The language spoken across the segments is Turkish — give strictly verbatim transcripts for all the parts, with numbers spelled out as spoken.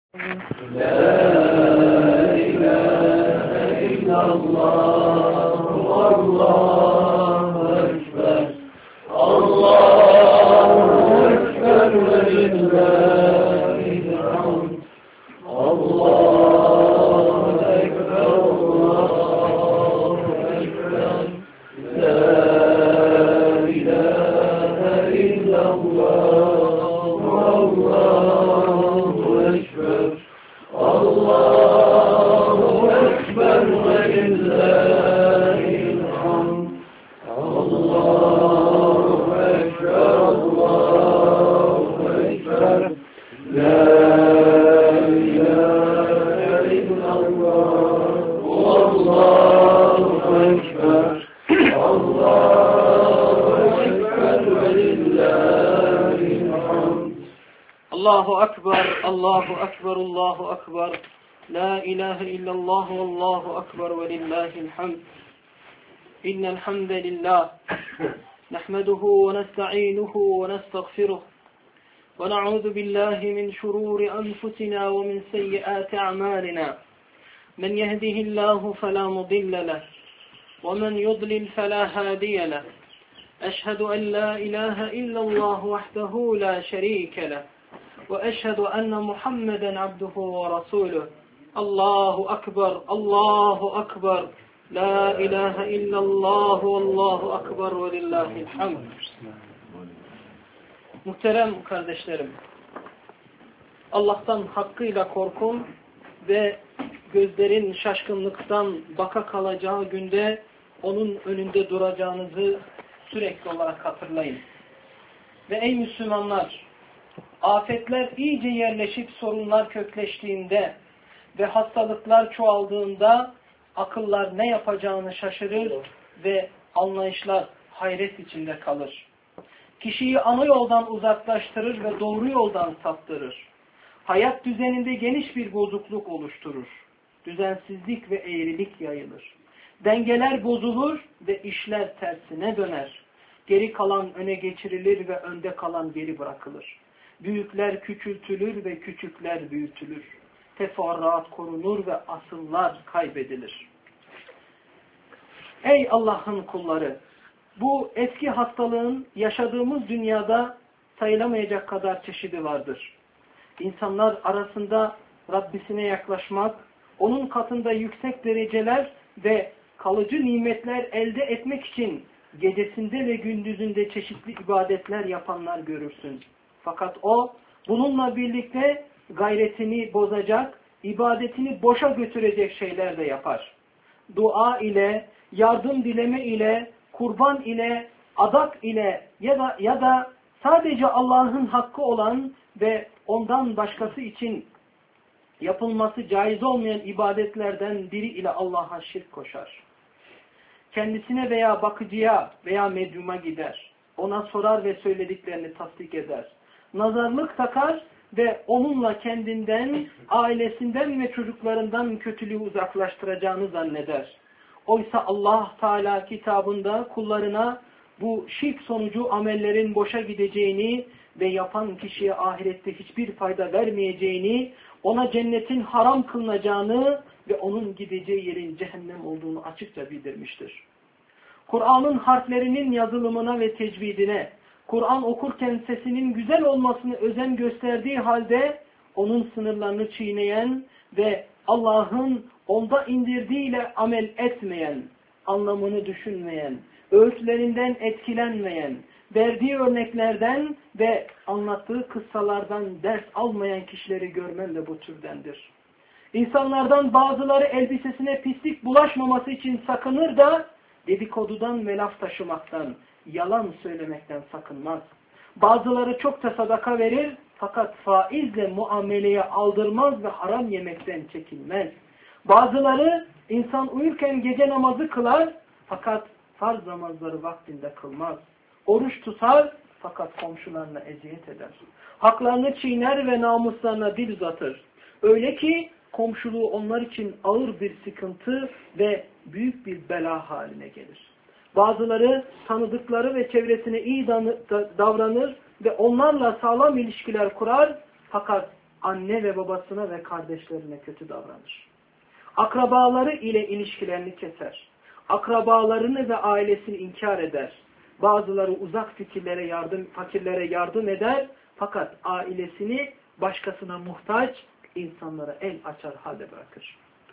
La ilahe illallah, Allahu ekber, Allahu ekber ve lillahil hamd. Allahu ekber, Allahu ekber. La ilahe illallah, Allahu ekber. Allahu ekber ve lillahil hamd. Allahu ekber, Allahu ekber. La ilahe illallah, Allahu ekber. Allahu ekber ve lillahil hamd. Allahu Ekber, Allahu Ekber, Allahu Ekber. La ilahe illallah, Allahu Ekber ve lillahil hamd. İnnel hamdelillah. Nahmeduhu ve nesta'inuhu ve nestağfiruh. Ve na'udhu billahi min şururi enfusina ve min seyyiati a'malina. Men yehdihillahu fela mudille leh. Ve men yudlil fela hadiye leh. Eşhedü en la ilahe illallah vahdehu la şerike leh. وأشهد أن محمدا عبده ورسوله. الله أكبر، الله أكبر. لا إله إلا الله والله أكبر ولله الحمد. Muhterem kardeşlerim, Allah'tan hakkıyla korkun ve gözlerin şaşkınlıktan baka kalacağı günde onun önünde duracağınızı sürekli olarak hatırlayın. Ve ey Müslümanlar, afetler iyice yerleşip sorunlar kökleştiğinde ve hastalıklar çoğaldığında akıllar ne yapacağını şaşırır ve anlayışlar hayret içinde kalır. Kişiyi ana yoldan uzaklaştırır ve doğru yoldan saptırır. Hayat düzeninde geniş bir bozukluk oluşturur. Düzensizlik ve eğrilik yayılır. Dengeler bozulur ve işler tersine döner. Geri kalan öne geçirilir ve önde kalan geri bırakılır. Büyükler küçültülür ve küçükler büyütülür. Teferruat korunur ve asıllar kaybedilir. Ey Allah'ın kulları! Bu eski hastalığın yaşadığımız dünyada sayılamayacak kadar çeşidi vardır. İnsanlar arasında Rabbisine yaklaşmak, onun katında yüksek dereceler ve kalıcı nimetler elde etmek için gecesinde ve gündüzünde çeşitli ibadetler yapanlar görürsün. Fakat o bununla birlikte gayretini bozacak, ibadetini boşa götürecek şeyler de yapar. Dua ile, yardım dileme ile, kurban ile, adak ile ya da ya da sadece Allah'ın hakkı olan ve ondan başkası için yapılması caiz olmayan ibadetlerden biri ile Allah'a şirk koşar. Kendisine veya bakıcıya veya medyuma gider. Ona sorar ve söylediklerini tasdik eder. Nazarlık takar ve onunla kendinden, ailesinden ve çocuklarından kötülüğü uzaklaştıracağını zanneder. Oysa Allah Teala kitabında kullarına bu şirk sonucu amellerin boşa gideceğini ve yapan kişiye ahirette hiçbir fayda vermeyeceğini, ona cennetin haram kılınacağını ve onun gideceği yerin cehennem olduğunu açıkça bildirmiştir. Kur'an'ın harflerinin yazılımına ve tecvidine, Kur'an okurken sesinin güzel olmasını özen gösterdiği halde onun sınırlarını çiğneyen ve Allah'ın onda indirdiğiyle amel etmeyen, anlamını düşünmeyen, öğütlerinden etkilenmeyen, verdiği örneklerden ve anlattığı kıssalardan ders almayan kişileri görmen de bu türdendir. İnsanlardan bazıları elbisesine pislik bulaşmaması için sakınır da dedikodudan ve laf taşımaktan, yalan söylemekten sakınmaz. Bazıları çok da sadaka verir fakat faizle muameleye aldırmaz ve haram yemekten çekinmez. Bazıları insan uyurken gece namazı kılar fakat farz namazları vaktinde kılmaz. Oruç tutar fakat komşularına eziyet eder. Haklarını çiğner ve namuslarına dil uzatır. Öyle ki komşuluğu onlar için ağır bir sıkıntı ve büyük bir bela haline gelir. Bazıları tanıdıkları ve çevresine iyi davranır ve onlarla sağlam ilişkiler kurar fakat anne ve babasına ve kardeşlerine kötü davranır. Akrabaları ile ilişkilerini keser. Akrabalarını ve ailesini inkar eder. Bazıları uzak fikirlere yardım, fakirlere yardım eder. Fakat ailesini başkasına muhtaç insanlara el açar halde bırakır.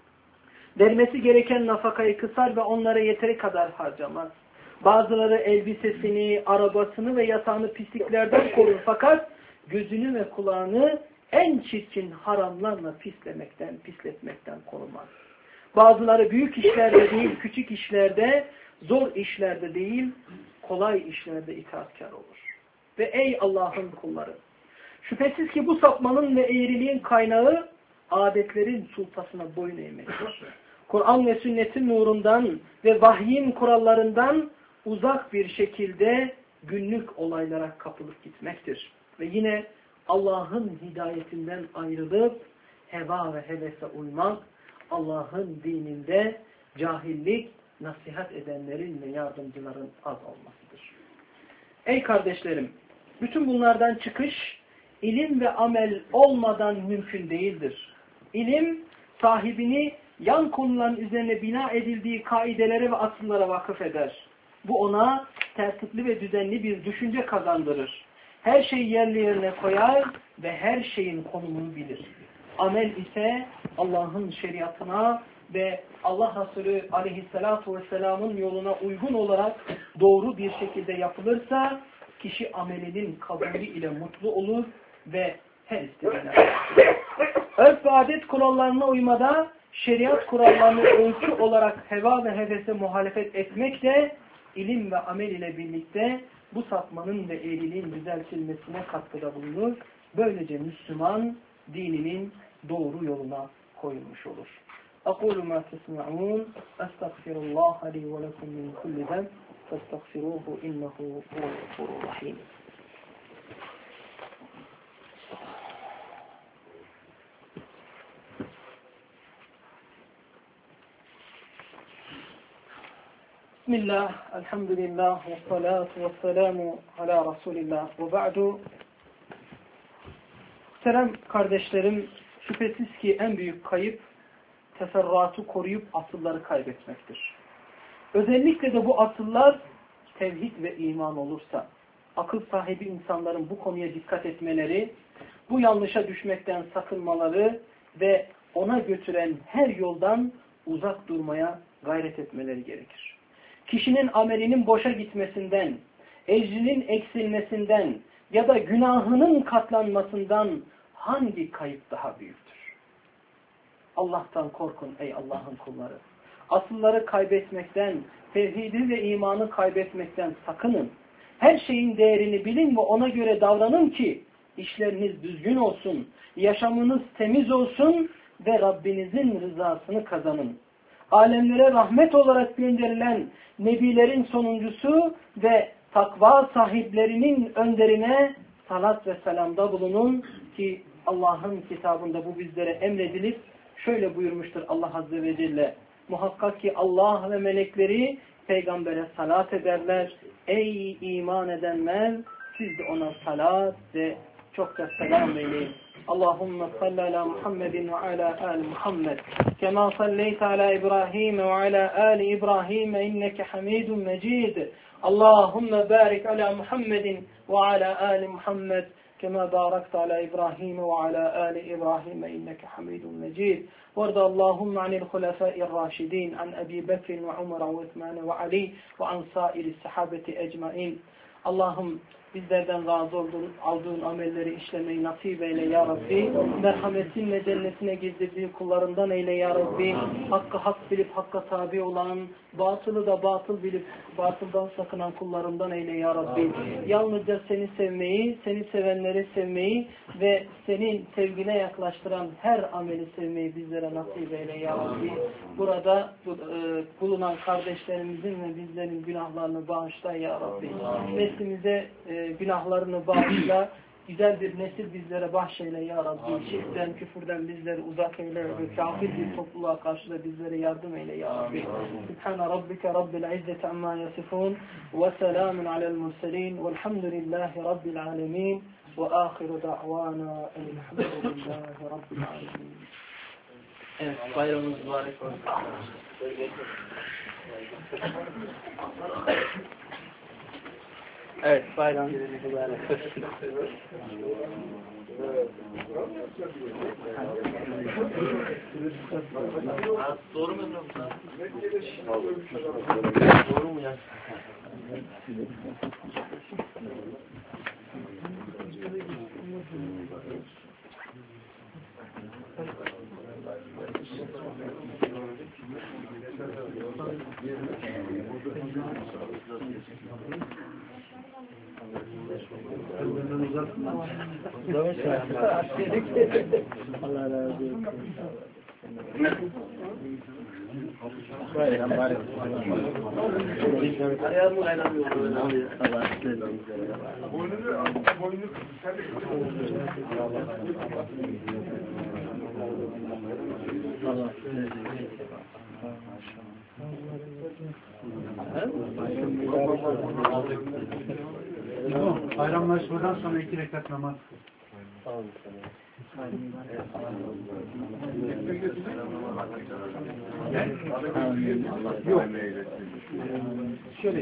Vermesi gereken nafakayı kısar ve onlara yeteri kadar harcamaz. Bazıları elbisesini, arabasını ve yatağını pisliklerden korur fakat gözünü ve kulağını en çirkin haramlarla pislemekten, pisletmekten korumaz. Bazıları büyük işlerde değil, küçük işlerde, zor işlerde değil, kolay işlerde itaatkar olur. Ve ey Allah'ın kulları! Şüphesiz ki bu sapmanın ve eğriliğin kaynağı adetlerin sultasına boyun eğmektir. Kur'an ve sünnetin nurundan ve vahyin kurallarından uzak bir şekilde günlük olaylara kapılıp gitmektir. Ve yine Allah'ın hidayetinden ayrılıp heva ve hevese uymak, Allah'ın dininde cahillik, nasihat edenlerin ve yardımcıların az olmasıdır. Ey kardeşlerim! Bütün bunlardan çıkış, ilim ve amel olmadan mümkün değildir. İlim, sahibini yan konuların üzerine bina edildiği kaidelere ve asıllara vakıf eder. Bu ona tertipli ve düzenli bir düşünce kazandırır. Her şeyi yerli yerine koyar ve her şeyin konumunu bilir. Amel ise Allah'ın şeriatına ve Allah Resulü aleyhissalatu vesselamın yoluna uygun olarak doğru bir şekilde yapılırsa kişi amelinin kabulü ile mutlu olur ve her istediğine örf ve adet kurallarına uymada şeriat kurallarını ölçü olarak heva ve hevese muhalefet etmek de ilim ve amel ile birlikte bu sapmanın ve eğriliğin düzeltilmesine katkıda bulunur. Böylece Müslüman dininin doğru yoluna koyulmuş olur. أقول ما تسمعون أستغفر الله لي ولكم من كل ذنب فاستغفروه إنه هو الغفور الرحيم. Bismillah, elhamdülillah, ve salatu ve selamu ala Resulillah ve ba'du. Selam kardeşlerim, şüphesiz ki en büyük kayıp, teferruatı koruyup asılları kaybetmektir. Özellikle de bu asıllar tevhid ve iman olursa, akıl sahibi insanların bu konuya dikkat etmeleri, bu yanlışa düşmekten sakınmaları ve ona götüren her yoldan uzak durmaya gayret etmeleri gerekir. Kişinin amelinin boşa gitmesinden, ecrinin eksilmesinden ya da günahının katlanmasından hangi kayıp daha büyüktür? Allah'tan korkun ey Allah'ın kulları. Asılları kaybetmekten, tevhidi ve imanı kaybetmekten sakının. Her şeyin değerini bilin ve ona göre davranın ki işleriniz düzgün olsun, yaşamınız temiz olsun ve Rabbinizin rızasını kazanın. Alemlere rahmet olarak gönderilen nebilerin sonuncusu ve takva sahiplerinin önderine salat ve selamda bulunun ki Allah'ın kitabında bu bizlere emredilip şöyle buyurmuştur Allah Azze ve Celle. Muhakkak ki Allah ve melekleri peygambere salat ederler. Ey iman edenler, siz de ona salat ve çok da selam eyleyin. Allahümme salli ala Muhammedin ve ala ali Muhammed. Kema salleyte ala İbrahim ve ala ali İbrahim inneke hamidun mecid. Allahümme barik ala Muhammedin ve ala ali Muhammed. كما باركت على إبراهيم وعلى آل إبراهيم إنك حميد مجيد وارض اللهم عن الخلفاء الراشدين عن أبي بكر وعمر وعثمان وعلي وعن سائر الصحابة أجمعين. Allah'ım bizlerden razı olduğun, aldığın amelleri işlemeyi nasip eyle ya Rabbi. Merhametinle cennetine girdirdiğin kullarından eyle ya Rabbi. Hakkı hak bilip hakka tabi olan, batılı da batıl bilip batıldan sakınan kullarından eyle ya Rabbi. Yalnızca seni sevmeyi, seni sevenleri sevmeyi ve senin sevgine yaklaştıran her ameli sevmeyi bizlere nasip eyle ya Rabbi. Burada bulunan kardeşlerimizin ve bizlerin günahlarını bağışla ya Rabbi. Neslimize e, günahlarını bağışla, güzel bir nesil bizlere bahşeyle ya Rabbi. Şirkten, küfürden bizleri uzak eyle ve kafir bir topluluğa karşı da bizlere yardım eyle ya Rabbi. Subhane Rabbike Rabbil İzzeti amma yasifun ve selamun alel murselin velhamdülillahi Rabbil alemin. وآخر دعوانا الحمد لله رب العالمين. Evet, bayramınız mübarek olsun. Evet, bayram mübarek olsun. Doğru mu? Doğru mu ya? Allah razı olsun. Bayram bayram. Ayağımı kaynamıyorum. Allah sizin. Boynunu boynunu Allah sizin. Bayramlaşmadan sonra iki rekat namaz. Sağ olun. Yok. Şöyle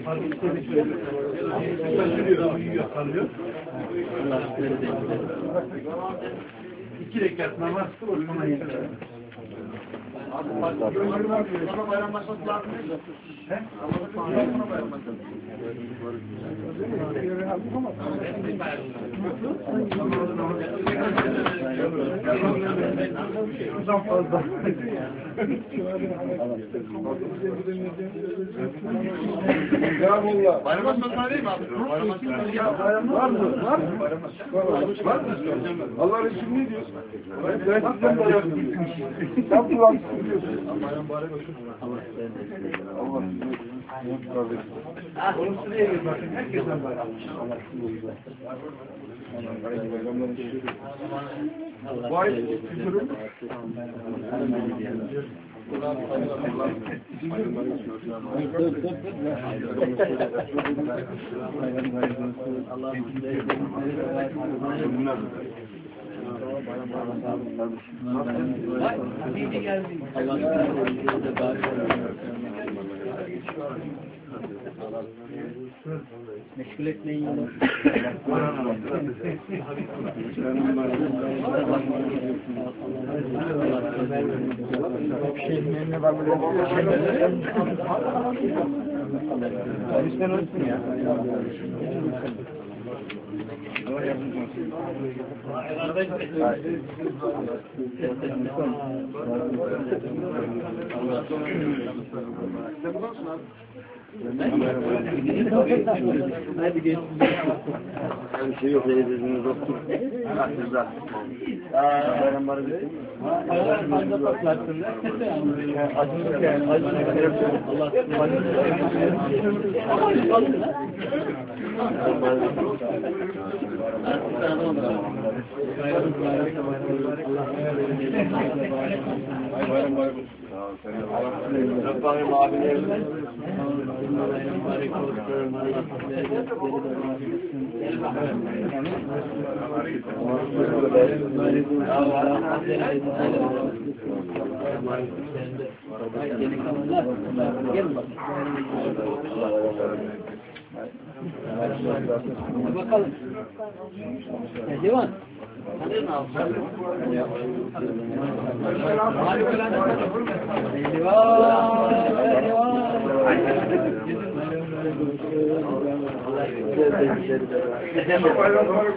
şaşırıyor, uyuyor, kalıyor. İki rekat namaz Osman'a yeter. Ama bayramlaşması lazım değil mi? He? Ama bayramlaşması. Şuradan fazla. Bayramlaşması değil mi abi? Var mı? Var mı? Var mı? Allah Resulü ne diyor? Ben sizden bayram diyorum. Sen kulağını diyorsun. Bayram bayram olsun. Allah Allah. Onun sıraya gir bakın. Herkesten bayram. Allah Allah. Bu ay kültürüm. Meşgul etmeyin yolu. Sen olsun ya. Hadi geçsin. Bir şey yok, eliniz doktor. Güzel. Bayram var mı? Hayır, fazla patlattın. Acılı yani, acılı yani. Allah Bayram bayram. Rabbim abilerine bakalım. Divan. Divan.